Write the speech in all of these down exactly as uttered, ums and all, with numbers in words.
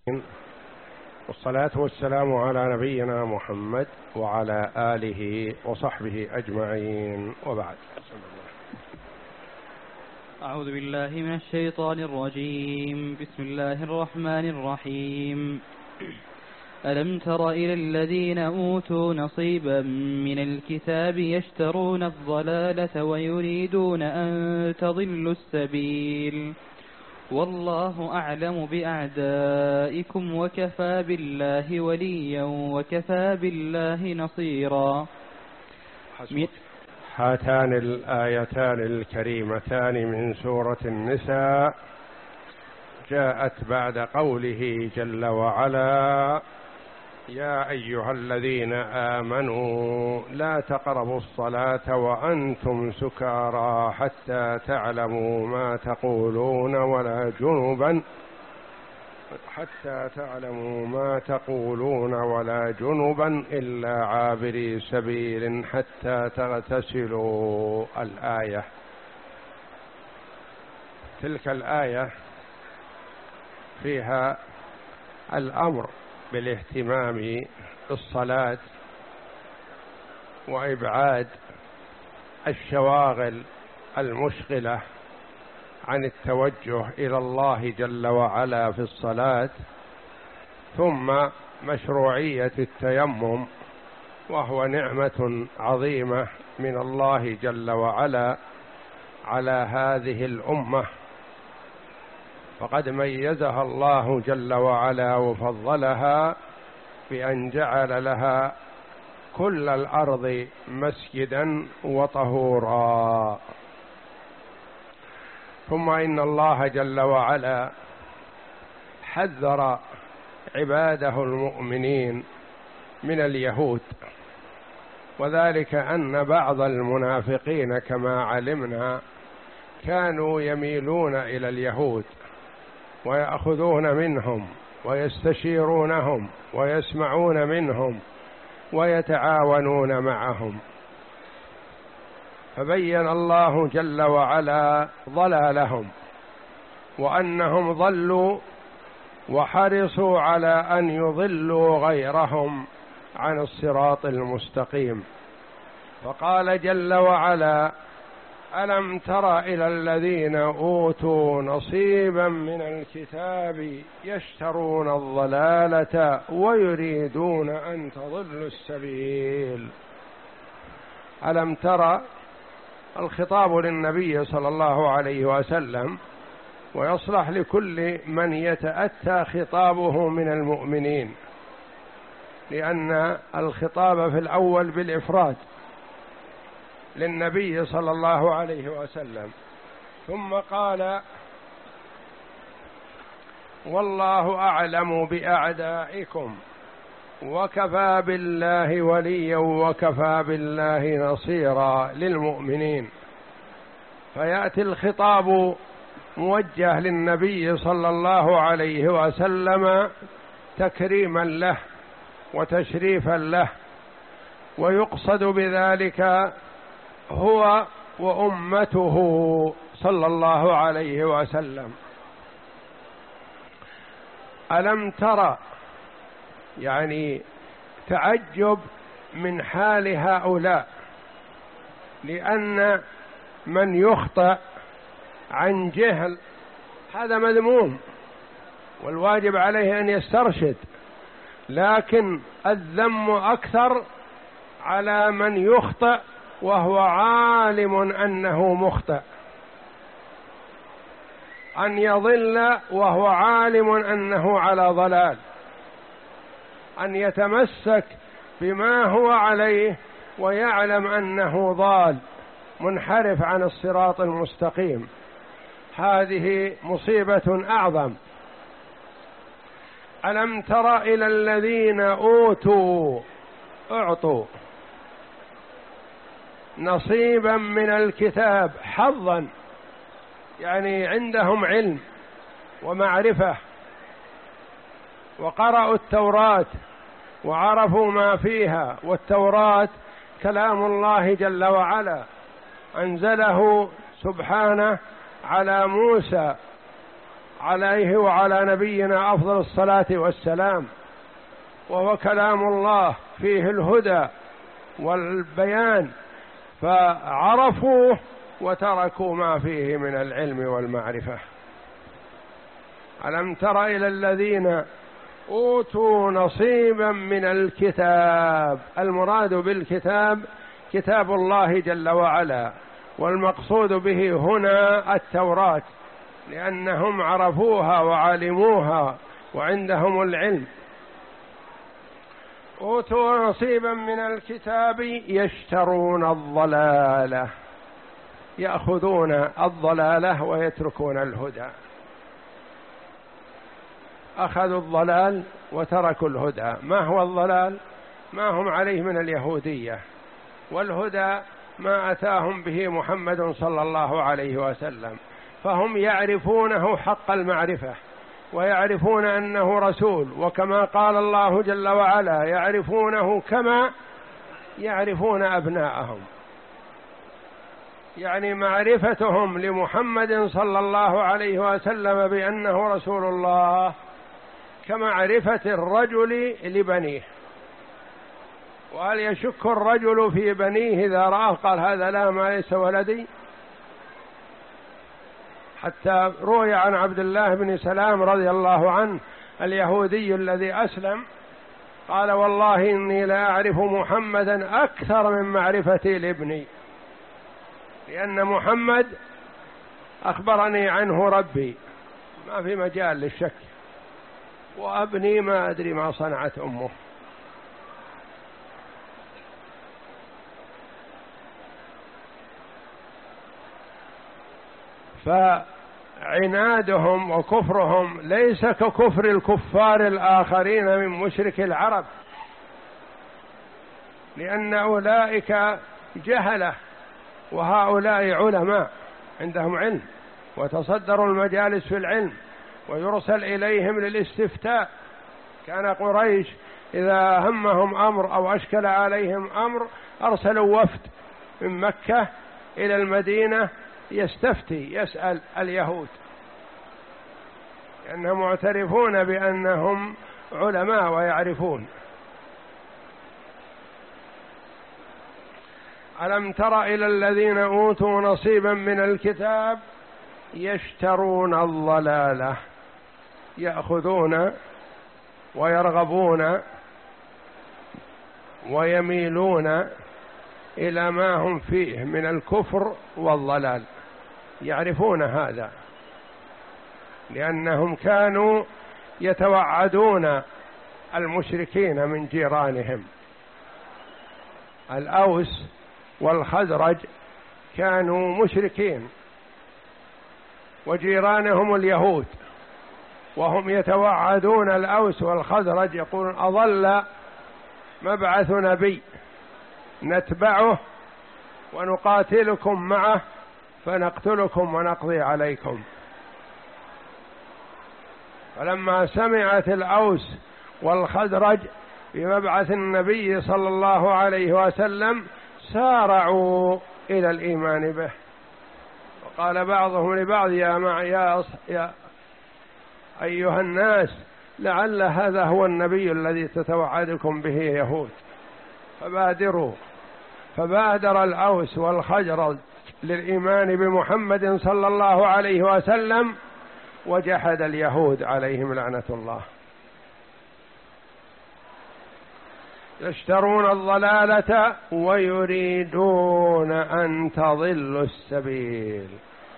والصلاة والسلام على نبينا محمد وعلى آله وصحبه أجمعين، وبعد. أعوذ بالله من الشيطان الرجيم. بسم الله الرحمن الرحيم. ألم تر إلى الذين أوتوا نصيبا من الكتاب يشترون الضلالة ويريدون أن تضلوا السبيل والله أعلم بأعدائكم وكفى بالله وليا وكفى بالله نصيرا. هاتان الآيتان الكريمتان من سورة النساء جاءت بعد قوله جل وعلا: يا أيها الذين آمنوا لا تقربوا الصلاة وأنتم سكارى حتى تعلموا ما تقولون ولا جنبا حتى تعلموا ما تقولون ولا جنبا إلا عابري سبيل حتى تغتسلوا. الآية. تلك الآية فيها الأمر بالاهتمام بالصلاة وإبعاد الشواغل المشغلة عن التوجه إلى الله جل وعلا في الصلاة، ثم مشروعية التيمم، وهو نعمة عظيمة من الله جل وعلا على هذه الأمة، فقد ميزها الله جل وعلا وفضلها بأن جعل لها كل الأرض مسجدا وطهورا. ثم إن الله جل وعلا حذر عباده المؤمنين من اليهود، وذلك أن بعض المنافقين كما علمنا كانوا يميلون إلى اليهود ويأخذون منهم ويستشيرونهم ويسمعون منهم ويتعاونون معهم، فبين الله جل وعلا ضلالهم وأنهم ضلوا وحرصوا على أن يضلوا غيرهم عن الصراط المستقيم، فقال جل وعلا: ألم تر إلى الذين أوتوا نصيبا من الكتاب يشترون الضلالة ويريدون أن تضلوا السبيل. ألم تر الخطاب للنبي صلى الله عليه وسلم، ويصلح لكل من يتأتى خطابه من المؤمنين، لأن الخطاب في الأول بالإفراد للنبي صلى الله عليه وسلم، ثم قال: والله أعلم بأعدائكم وكفى بالله وليا وكفى بالله نصيرا للمؤمنين. فيأتي الخطاب موجه للنبي صلى الله عليه وسلم تكريما له وتشريفا له، ويقصد بذلك هو وأمته صلى الله عليه وسلم. ألم ترى يعني تعجب من حال هؤلاء، لأن من يخطئ عن جهل هذا مذموم والواجب عليه أن يسترشد، لكن الذم أكثر على من يخطئ وهو عالم أنه مخطئ، أن يضل وهو عالم أنه على ضلال، أن يتمسك بما هو عليه ويعلم أنه ضال منحرف عن الصراط المستقيم. هذه مصيبة أعظم. ألم تر إلى الذين أوتوا أعطوا نصيبا من الكتاب، حظا يعني عندهم علم ومعرفة وقرأوا التوراة وعرفوا ما فيها، والتوراة كلام الله جل وعلا أنزله سبحانه على موسى عليه وعلى نبينا أفضل الصلاة والسلام، وهو كلام الله فيه الهدى والبيان، فعرفوه وتركوا ما فيه من العلم والمعرفة. ألم تر إلى الذين أوتوا نصيبا من الكتاب، المراد بالكتاب كتاب الله جل وعلا، والمقصود به هنا التوراة، لأنهم عرفوها وعلموها وعندهم العلم. أوتوا نصيبا من الكتاب يشترون الضلالة، يأخذون الضلالة ويتركون الهدى، أخذوا الضلال وتركوا الهدى. ما هو الضلال؟ ما هم عليه من اليهودية، والهدى ما أتاهم به محمد صلى الله عليه وسلم، فهم يعرفونه حق المعرفة، ويعرفون أنه رسول، وكما قال الله جل وعلا يعرفونه كما يعرفون أبناءهم، يعني معرفتهم لمحمد صلى الله عليه وسلم بأنه رسول الله كمعرفة الرجل لبنيه. وهل يشك الرجل في بنيه إذا رآه قال هذا لا ما ليس ولدي؟ حتى روي عن عبد الله بن سلام رضي الله عنه اليهودي الذي أسلم قال والله إني لا أعرف محمدا أكثر من معرفتي لابني، لأن محمد أخبرني عنه ربي، ما في مجال للشك، وأبني ما أدري ما صنعت أمه. فعنادهم وكفرهم ليس ككفر الكفار الآخرين من مشرك العرب، لأن أولئك جهلة وهؤلاء علماء عندهم علم، وتصدروا المجالس في العلم ويرسل إليهم للاستفتاء. كان قريش إذا همهم أمر أو أشكل عليهم أمر أرسلوا وفد من مكة إلى المدينة يستفتي يسأل اليهود، لأنهم معترفون بأنهم علماء ويعرفون. ألم تر إلى الذين أوتوا نصيبا من الكتاب يشترون الضلالة، يأخذون ويرغبون ويميلون إلى ما هم فيه من الكفر والضلال، يعرفون هذا لأنهم كانوا يتوعدون المشركين من جيرانهم. الأوس والخزرج كانوا مشركين وجيرانهم اليهود، وهم يتوعدون الأوس والخزرج يقولون أضل مبعث نبي نتبعه ونقاتلكم معه فنقتلكم ونقضي عليكم. فلما سمعت الأوس والخزرج بمبعث النبي صلى الله عليه وسلم سارعوا إلى الإيمان به، وقال بعضهم لبعض يا مع يا, يا أيها الناس لعل هذا هو النبي الذي تتوعدكم به يهود، فبادروا. فبادر الأوس والخزرج للإيمان بمحمد صلى الله عليه وسلم، وجحد اليهود عليهم لعنة الله. يشترون الضلالة ويريدون أن تضلوا السبيل،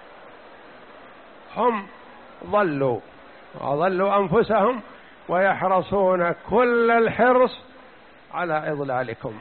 هم ضلوا وضلوا أنفسهم ويحرصون كل الحرص على إضلالكم،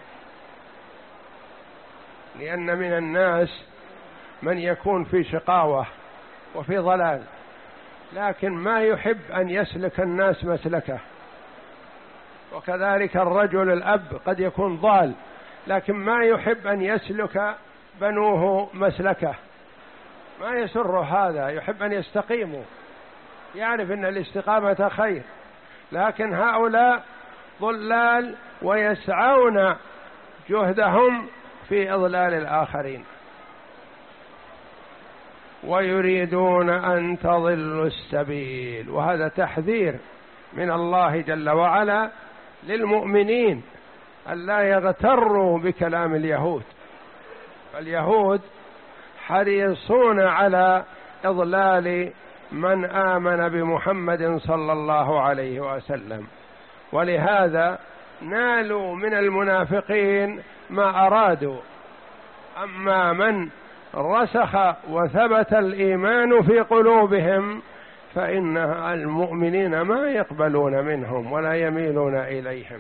لأن من الناس من يكون في شقاوة وفي ضلال، لكن ما يحب أن يسلك الناس مسلكه. وكذلك الرجل الأب قد يكون ضال، لكن ما يحب أن يسلك بنوه مسلكه، ما يسر هذا، يحب أن يستقيموا، يعرف أن الاستقامة خير، لكن هؤلاء ضلال ويسعون جهدهم في إضلال الآخرين. ويريدون أن تضلوا السبيل. وهذا تحذير من الله جل وعلا للمؤمنين ألا يغتروا بكلام اليهود. فاليهود حريصون على إضلال من آمن بمحمد صلى الله عليه وسلم، ولهذا نالوا من المنافقين ما أرادوا. أما من رسخ وثبت الإيمان في قلوبهم فإن المؤمنين ما يقبلون منهم ولا يميلون إليهم.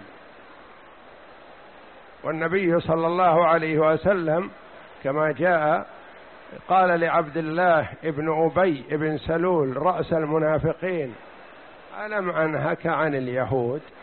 والنبي صلى الله عليه وسلم كما جاء قال لعبد الله ابن أبي ابن سلول رأس المنافقين: ألم أنهك عن اليهود؟